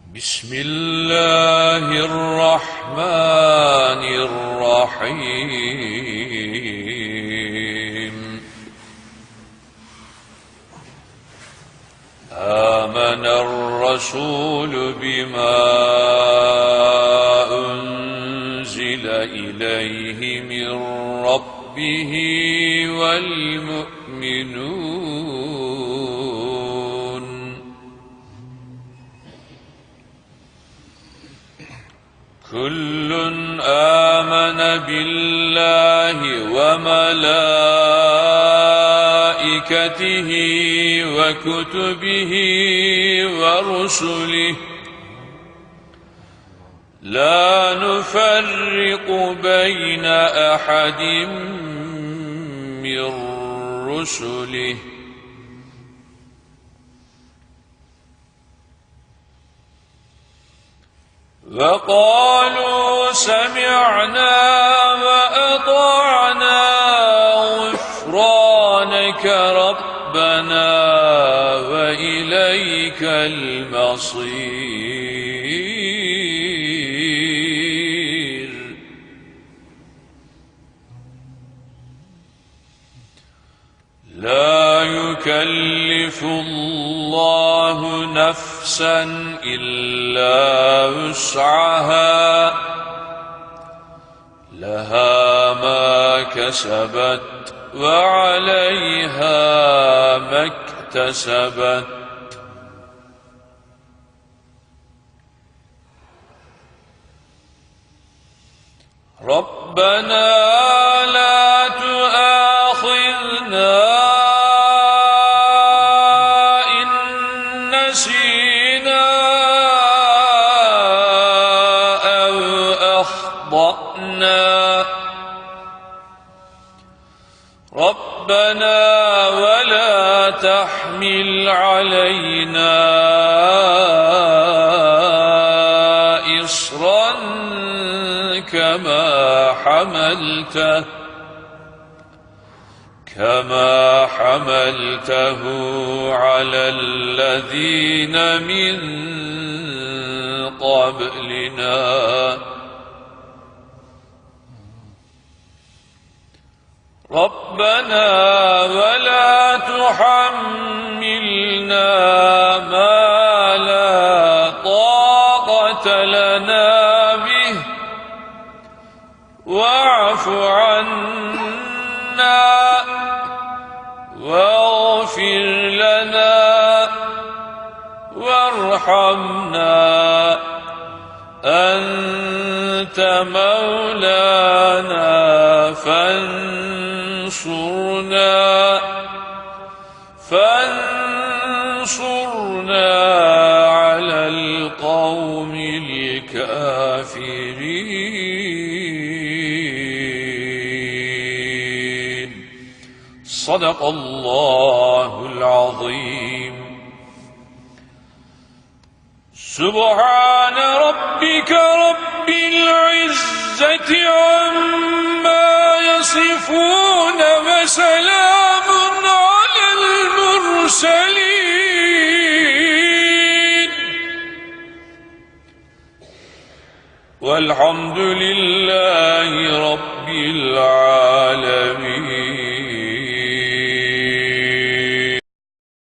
بسم الله الرحمن الرحيم آمن الرسول بما أنزل إليه من ربه والمؤمنون كل آمن بالله وملائكته وكتبه ورسله لا نفرق بين أحد من رسله وقالوا سمعنا وأطعنا غفرانك ربنا وإليك المصير لا يكلف الله نفسا إلا وسعها لها ما كسبت وعليها ما اكتسبت ربنا لا تؤاخذنا إن نسينا أو أخطأنا ربنا ولا تحمل علينا إصرا كما حملته على الذين من قبلنا ربنا ولا تحملنا ما لا طاقة لنا به واعف عنا واغفر لنا وارحمنا أنت مولانا فانصرنا على القوم الكافرين صدق الله العظيم سبحان ربك رب العزة عما يصفون وسلام على المرسلين والحمد لله رب العالمين.